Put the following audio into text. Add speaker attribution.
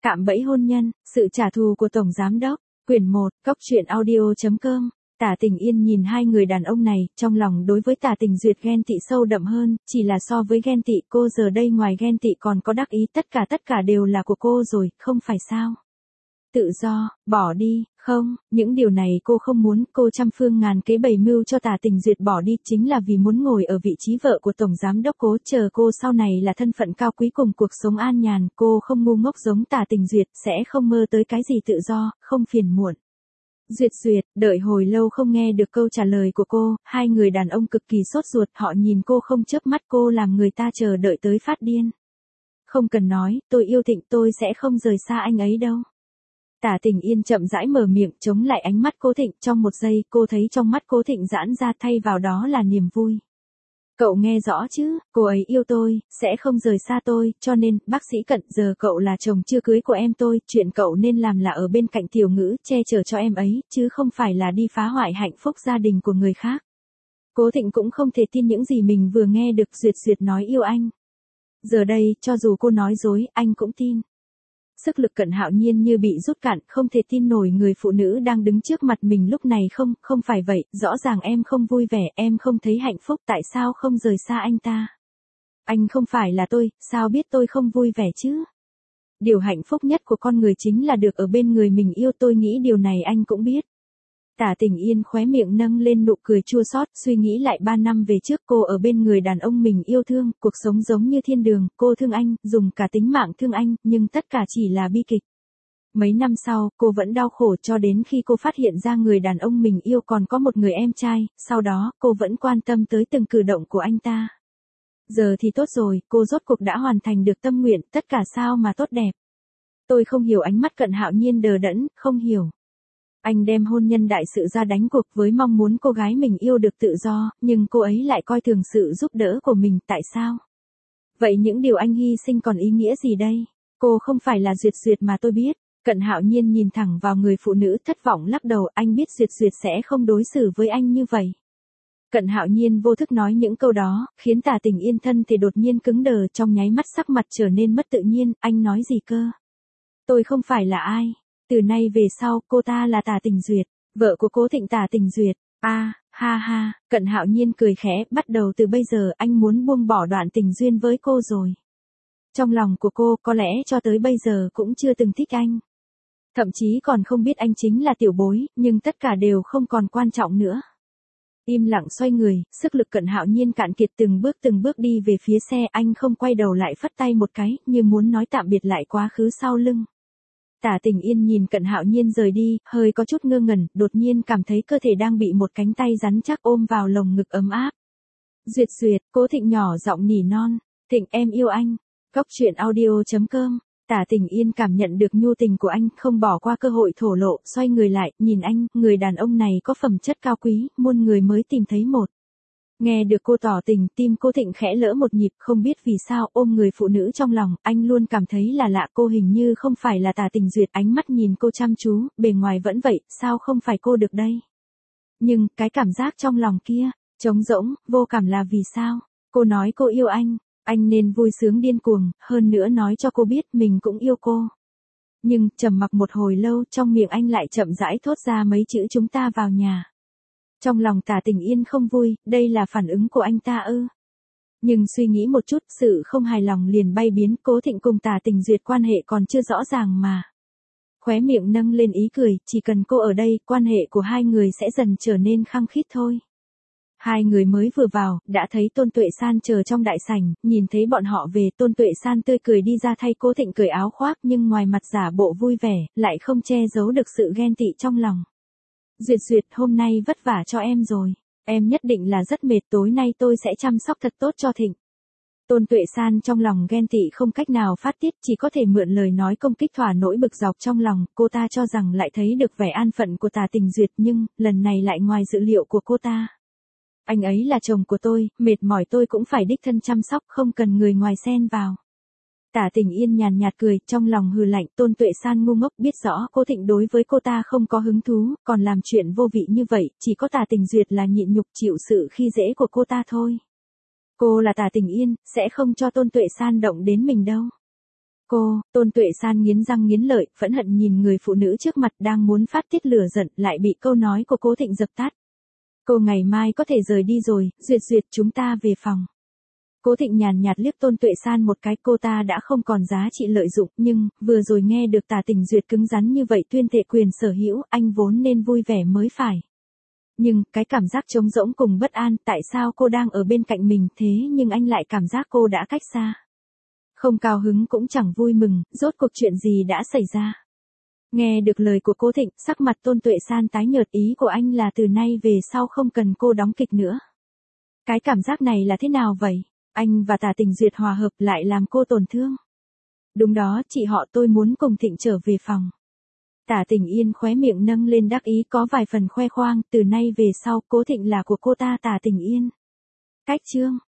Speaker 1: Cạm bẫy hôn nhân, sự trả thù của Tổng Giám Đốc, quyển 1, coctruyện.audio.com. Tả Tình Yên nhìn hai người đàn ông này, trong lòng đối với Tả Tình Duyệt ghen tị sâu đậm hơn, chỉ là so với ghen tị cô giờ đây ngoài ghen tị còn có đắc ý tất cả đều là của cô rồi, không phải sao? Tự do, bỏ đi, không, những điều này cô không muốn, cô trăm phương ngàn kế bày mưu cho Tả Tình Duyệt bỏ đi chính là vì muốn ngồi ở vị trí vợ của Tổng Giám Đốc Cố, chờ cô sau này là thân phận cao quý cùng cuộc sống an nhàn, cô không ngu ngốc giống Tả Tình Duyệt, sẽ không mơ tới cái gì tự do, không phiền muộn. Duyệt, đợi hồi lâu không nghe được câu trả lời của cô, hai người đàn ông cực kỳ sốt ruột, họ nhìn cô không chớp mắt, cô làm người ta chờ đợi tới phát điên. Không cần nói, tôi yêu Thịnh, tôi sẽ không rời xa anh ấy đâu. Tả Tình Yên chậm rãi mở miệng chống lại ánh mắt Cố Thịnh, trong một giây cô thấy trong mắt Cố Thịnh giãn ra thay vào đó là niềm vui. Cậu nghe rõ chứ, cô ấy yêu tôi, sẽ không rời xa tôi, cho nên, bác sĩ Cận, giờ cậu là chồng chưa cưới của em tôi, chuyện cậu nên làm là ở bên cạnh Tiểu Ngữ, che chở cho em ấy, chứ không phải là đi phá hoại hạnh phúc gia đình của người khác. Cố Thịnh cũng không thể tin những gì mình vừa nghe được, Duyệt nói yêu anh. Giờ đây, cho dù cô nói dối, anh cũng tin. Sức lực Cận Hạo Nhiên như bị rút cạn, không thể tin nổi người phụ nữ đang đứng trước mặt mình lúc này, không phải vậy, rõ ràng em không vui vẻ, em không thấy hạnh phúc, tại sao không rời xa anh ta? Anh không phải là tôi, sao biết tôi không vui vẻ chứ? Điều hạnh phúc nhất của con người chính là được ở bên người mình yêu, tôi nghĩ điều này anh cũng biết. Tả Tình Yên khóe miệng nâng lên nụ cười chua xót, suy nghĩ lại 3 năm về trước cô ở bên người đàn ông mình yêu thương, cuộc sống giống như thiên đường, cô thương anh, dùng cả tính mạng thương anh, nhưng tất cả chỉ là bi kịch. Mấy năm sau, cô vẫn đau khổ cho đến khi cô phát hiện ra người đàn ông mình yêu còn có một người em trai, sau đó, cô vẫn quan tâm tới từng cử động của anh ta. Giờ thì tốt rồi, cô rốt cuộc đã hoàn thành được tâm nguyện, tất cả sao mà tốt đẹp. Tôi không hiểu, ánh mắt Cận Hạo Nhiên đờ đẫn, không hiểu. Anh đem hôn nhân đại sự ra đánh cuộc với mong muốn cô gái mình yêu được tự do, nhưng cô ấy lại coi thường sự giúp đỡ của mình, tại sao? Vậy những điều anh hy sinh còn ý nghĩa gì đây? Cô không phải là Duyệt mà tôi biết. Cận Hạo Nhiên nhìn thẳng vào người phụ nữ, thất vọng lắc đầu, anh biết Duyệt sẽ không đối xử với anh như vậy. Cận Hạo Nhiên vô thức nói những câu đó, khiến Tả Tình Yên thân thì đột nhiên cứng đờ, trong nháy mắt sắc mặt trở nên mất tự nhiên, anh nói gì cơ? Tôi không phải là ai? Từ nay về sau, cô ta là Tả Tình Duyệt, vợ của Cố Thịnh. Tả Tình Duyệt, ha, Cận Hạo Nhiên cười khẽ, bắt đầu từ bây giờ anh muốn buông bỏ đoạn tình duyên với cô rồi. Trong lòng của cô, có lẽ cho tới bây giờ cũng chưa từng thích anh. Thậm chí còn không biết anh chính là Tiểu Bối, nhưng tất cả đều không còn quan trọng nữa. Im lặng xoay người, sức lực Cận Hạo Nhiên cạn kiệt, từng bước đi về phía xe, anh không quay đầu lại, phất tay một cái, như muốn nói tạm biệt lại quá khứ sau lưng. Tả Tình Yên nhìn Cận Hạo Nhiên rời đi, hơi có chút ngơ ngẩn, đột nhiên cảm thấy cơ thể đang bị một cánh tay rắn chắc ôm vào lồng ngực ấm áp. Duyệt, Cố Thịnh nhỏ giọng nỉ non, Thịnh em yêu anh. Coctruyện.audio.com. Tả Tình Yên cảm nhận được nhu tình của anh, không bỏ qua cơ hội thổ lộ, xoay người lại, nhìn anh, người đàn ông này có phẩm chất cao quý, muôn người mới tìm thấy một. Nghe được cô tỏ tình, tim Cố Thịnh khẽ lỡ một nhịp, không biết vì sao, ôm người phụ nữ trong lòng, anh luôn cảm thấy là lạ, cô hình như không phải là Tả Tình Duyệt, ánh mắt nhìn cô chăm chú, bề ngoài vẫn vậy, sao không phải cô được đây? Nhưng, cái cảm giác trong lòng kia, trống rỗng, vô cảm là vì sao? Cô nói cô yêu anh nên vui sướng điên cuồng, hơn nữa nói cho cô biết mình cũng yêu cô. Nhưng, trầm mặc một hồi lâu, trong miệng anh lại chậm rãi thốt ra mấy chữ chúng ta vào nhà. Trong lòng Tả Tình Yên không vui, đây là phản ứng của anh ta ư? Nhưng suy nghĩ một chút, sự không hài lòng liền bay biến, Cố Thịnh cùng Tả Tình Duyệt quan hệ còn chưa rõ ràng mà. Khóe miệng nâng lên ý cười, chỉ cần cô ở đây, quan hệ của hai người sẽ dần trở nên khăng khít thôi. Hai người mới vừa vào, đã thấy Tôn Tuệ San chờ trong đại sảnh, nhìn thấy bọn họ về, Tôn Tuệ San tươi cười đi ra thay Cố Thịnh cởi áo khoác, nhưng ngoài mặt giả bộ vui vẻ, lại không che giấu được sự ghen tị trong lòng. Duyệt, hôm nay vất vả cho em rồi. Em nhất định là rất mệt, tối nay tôi sẽ chăm sóc thật tốt cho Thịnh. Tôn Tuệ San trong lòng ghen tị không cách nào phát tiết, chỉ có thể mượn lời nói công kích thỏa nỗi bực dọc trong lòng, cô ta cho rằng lại thấy được vẻ an phận của Tả Tình Duyệt, nhưng, lần này lại ngoài dự liệu của cô ta. Anh ấy là chồng của tôi, mệt mỏi tôi cũng phải đích thân chăm sóc, không cần người ngoài xen vào. Tả Tình Yên nhàn nhạt cười, trong lòng hừ lạnh, Tôn Tuệ San ngu ngốc, biết rõ Cố Thịnh đối với cô ta không có hứng thú, còn làm chuyện vô vị như vậy, chỉ có Tả Tình Duyệt là nhịn nhục chịu sự khi dễ của cô ta thôi. Cô là Tả Tình Yên, sẽ không cho Tôn Tuệ San động đến mình đâu. Cô, Tôn Tuệ San nghiến răng nghiến lợi, phẫn hận nhìn người phụ nữ trước mặt đang muốn phát tiết lửa giận lại bị câu nói của Cố Thịnh dập tắt. Cô ngày mai có thể rời đi rồi, Duyệt Duyệt chúng ta về phòng. Cố Thịnh nhàn nhạt liếc Tôn Tuệ San một cái, cô ta đã không còn giá trị lợi dụng, nhưng, vừa rồi nghe được Tả Tình Duyệt cứng rắn như vậy tuyên thệ quyền sở hữu, anh vốn nên vui vẻ mới phải. Nhưng, cái cảm giác trống rỗng cùng bất an, tại sao cô đang ở bên cạnh mình thế nhưng anh lại cảm giác cô đã cách xa. Không cao hứng cũng chẳng vui mừng, rốt cuộc chuyện gì đã xảy ra. Nghe được lời của Cố Thịnh, sắc mặt Tôn Tuệ San tái nhợt, ý của anh là từ nay về sau không cần cô đóng kịch nữa. Cái cảm giác này là thế nào vậy? Anh và Tả Tình Duyệt hòa hợp lại làm cô tổn thương. Đúng đó, chị họ tôi muốn cùng Thịnh trở về phòng. Tả Tình Yên khóe miệng nâng lên đắc ý có vài phần khoe khoang, từ nay về sau Cố Thịnh là của cô ta Tả Tình Yên. Cách chương